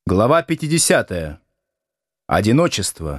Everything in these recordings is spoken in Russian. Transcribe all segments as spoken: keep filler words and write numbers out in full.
Глава пятидесятая. Одиночество.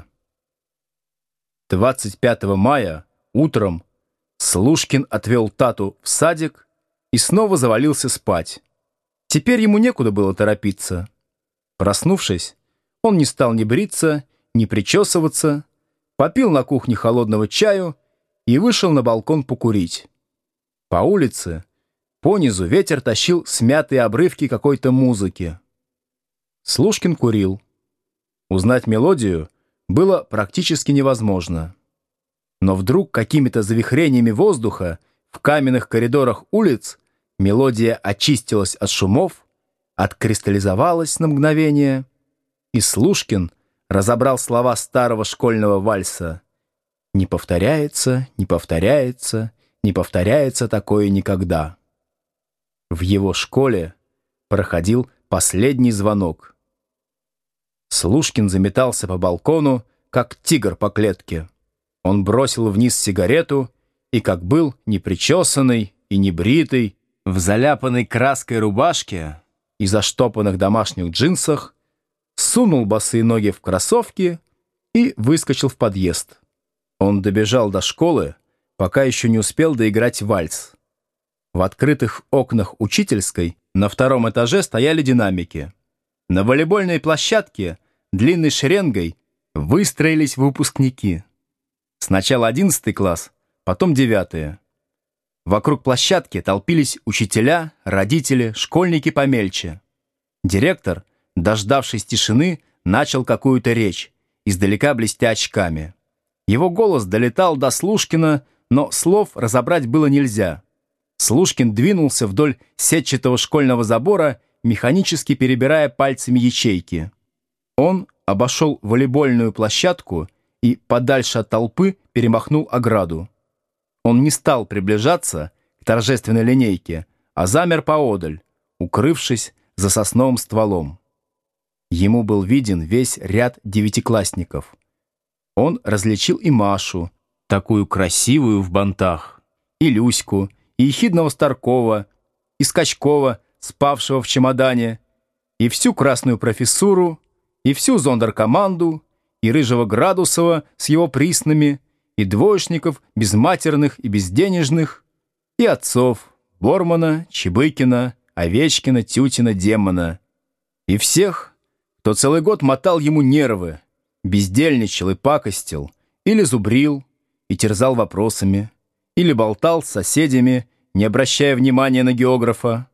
двадцать пятого мая утром Слушкин отвел Тату в садик и снова завалился спать. Теперь ему некуда было торопиться. Проснувшись, он не стал ни бриться, ни причесываться, попил на кухне холодного чаю и вышел на балкон покурить. По улице понизу ветер тащил смятые обрывки какой-то музыки. Слушкин курил. Узнать мелодию было практически невозможно. Но вдруг какими-то завихрениями воздуха в каменных коридорах улиц мелодия очистилась от шумов, откристаллизовалась на мгновение, и Слушкин разобрал слова старого школьного вальса: «Не повторяется, не повторяется, не повторяется такое никогда». В его школе проходил последний звонок. Слушкин заметался по балкону, как тигр по клетке. Он бросил вниз сигарету и, как был непричесанный и небритый, в заляпанной краской рубашке и заштопанных домашних джинсах, сунул босые ноги в кроссовки и выскочил в подъезд. Он добежал до школы, пока еще не успел доиграть вальс. В открытых окнах учительской на втором этаже стояли динамики. На волейбольной площадке длинной шеренгой выстроились выпускники. Сначала одиннадцатый класс, потом девятый. Вокруг площадки толпились учителя, родители, школьники помельче. Директор, дождавшись тишины, начал какую-то речь, издалека блестя очками. Его голос долетал до Слушкина, но слов разобрать было нельзя. Слушкин двинулся вдоль сетчатого школьного забора, механически перебирая пальцами ячейки. Он обошел волейбольную площадку и подальше от толпы перемахнул ограду. Он не стал приближаться к торжественной линейке, а замер поодаль, укрывшись за сосновым стволом. Ему был виден весь ряд девятиклассников. Он различил и Машу, такую красивую в бантах, и Люську, и ехидного Старкова, и Скачкова, спавшего в чемодане, и всю красную профессуру, и всю зондеркоманду, и рыжего Градусова с его приснами, и двоечников безматерных и безденежных, и отцов Бормана, Чебыкина, Овечкина, Тютина, Демона, и всех, кто целый год мотал ему нервы, бездельничал и пакостил, или зубрил и терзал вопросами, или болтал с соседями, не обращая внимания на географа.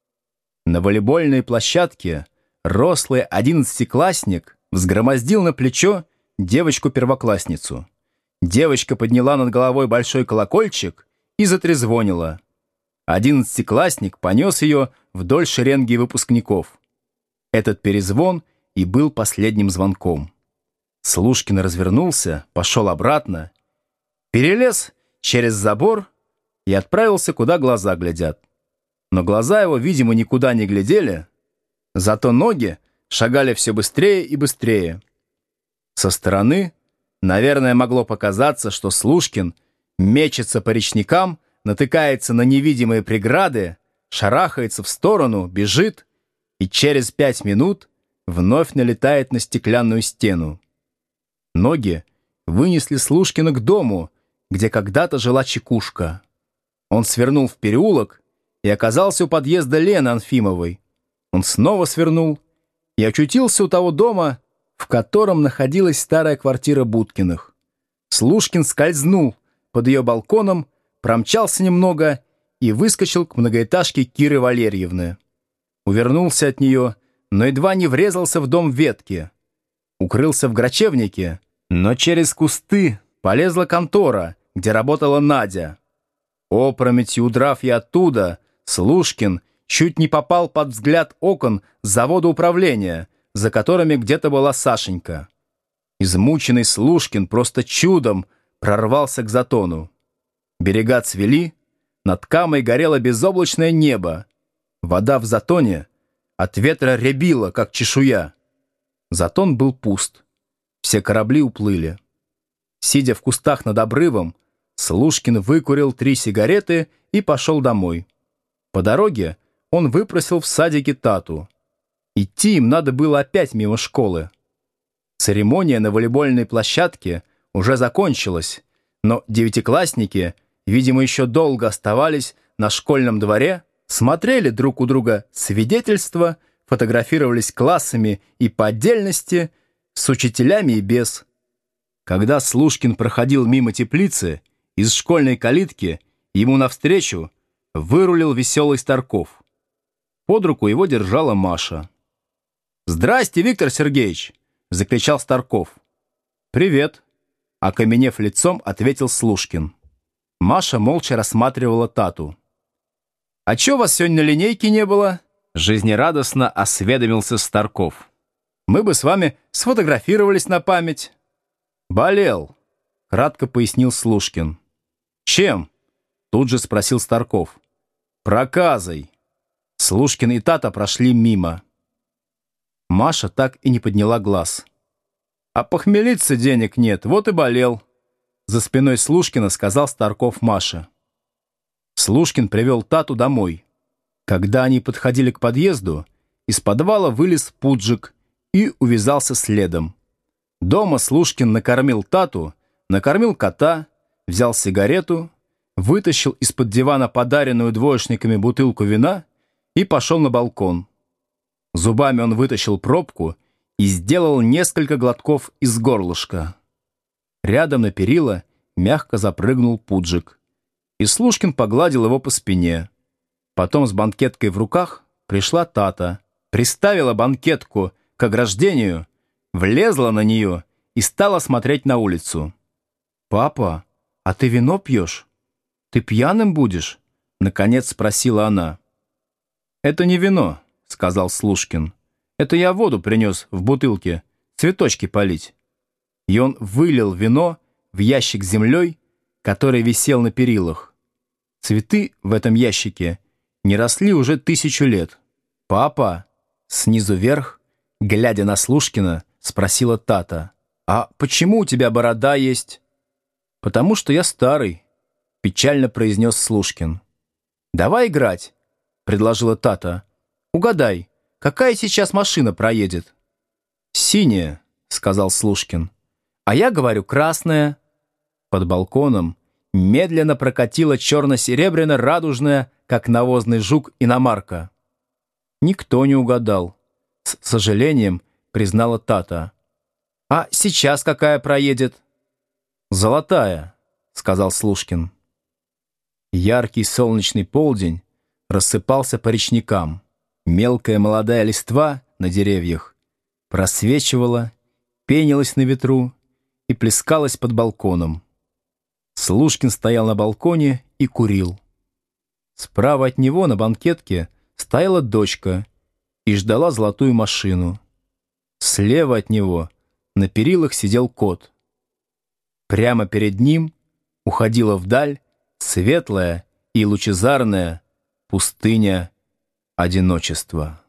На волейбольной площадке рослый одиннадцатиклассник взгромоздил на плечо девочку-первоклассницу. Девочка подняла над головой большой колокольчик и затрезвонила. Одиннадцатиклассник понес ее вдоль шеренги выпускников. Этот перезвон и был последним звонком. Слушкин развернулся, пошел обратно, перелез через забор и отправился, куда глаза глядят. Но глаза его, видимо, никуда не глядели, зато ноги шагали все быстрее и быстрее. Со стороны, наверное, могло показаться, что Слушкин мечется по речникам, натыкается на невидимые преграды, шарахается в сторону, бежит и через пять минут вновь налетает на стеклянную стену. Ноги вынесли Слушкина к дому, где когда-то жила Чекушка. Он свернул в переулок и оказался у подъезда Лены Анфимовой. Он снова свернул и очутился у того дома, в котором находилась старая квартира Будкиных. Слушкин скользнул под ее балконом, промчался немного и выскочил к многоэтажке Киры Валерьевны. Увернулся от нее, но едва не врезался в дом ветки. Укрылся в грачевнике, но через кусты полезла контора, где работала Надя. Опрометью удрав и оттуда, Слушкин чуть не попал под взгляд окон завода управления, за которыми где-то была Сашенька. Измученный Слушкин просто чудом прорвался к затону. Берега цвели, над Камой горело безоблачное небо. Вода в затоне от ветра рябила, как чешуя. Затон был пуст. Все корабли уплыли. Сидя в кустах над обрывом, Слушкин выкурил три сигареты и пошел домой. По дороге он выпросил в садике Тату. Идти им надо было опять мимо школы. Церемония на волейбольной площадке уже закончилась, но девятиклассники, видимо, еще долго оставались на школьном дворе, смотрели друг у друга свидетельства, фотографировались классами и по отдельности, с учителями и без. Когда Слушкин проходил мимо теплицы, из школьной калитки ему навстречу вырулил веселый Старков. Под руку его держала Маша. «Здрасте, Виктор Сергеевич!» — закричал Старков. «Привет!» — окаменев лицом, ответил Слушкин. Маша молча рассматривала Тату. «А чё вас сегодня на линейке не было?» — жизнерадостно осведомился Старков. «Мы бы с вами сфотографировались на память». «Болел», — кратко пояснил Слушкин. «Чем?» — тут же спросил Старков. «Проказой». Слушкин и Тата прошли мимо. Маша так и не подняла глаз. «А похмелиться денег нет, вот и болел», — за спиной Слушкина сказал Старков Маше. Слушкин привел Тату домой. Когда они подходили к подъезду, из подвала вылез Пуджик и увязался следом. Дома Слушкин накормил Тату, накормил кота, взял сигарету, вытащил из-под дивана подаренную двоечниками бутылку вина и пошел на балкон. Зубами он вытащил пробку и сделал несколько глотков из горлышка. Рядом на перила мягко запрыгнул Пуджик, и Слушкин погладил его по спине. Потом с банкеткой в руках пришла Тата, приставила банкетку к ограждению, влезла на нее и стала смотреть на улицу. «Папа, а ты вино пьешь? Ты пьяным будешь?» — наконец спросила она. «Это не вино», — сказал Слушкин. «Это я воду принес в бутылке, цветочки полить». И он вылил вино в ящик с землей, который висел на перилах. Цветы в этом ящике не росли уже тысячу лет. «Папа», снизу вверх, глядя на Слушкина, спросила Тата, «А почему у тебя борода есть?» «Потому что я старый», — печально произнес Слушкин. «Давай играть», — предложила Тата. «Угадай, какая сейчас машина проедет?» «Синяя», — сказал Слушкин. «А я говорю, красная». Под балконом медленно прокатила черно-серебряно-радужная, как навозный жук, иномарка. Никто не угадал. С сожалением признала Тата. «А сейчас какая проедет?» «Золотая», — сказал Слушкин. Яркий солнечный полдень рассыпался по речникам. Мелкая молодая листва на деревьях просвечивала, пенилась на ветру и плескалась под балконом. Слушкин стоял на балконе и курил. Справа от него на банкетке стояла дочка и ждала золотую машину. Слева от него на перилах сидел кот. Прямо перед ним уходила вдаль светлая и лучезарная пустыня одиночества.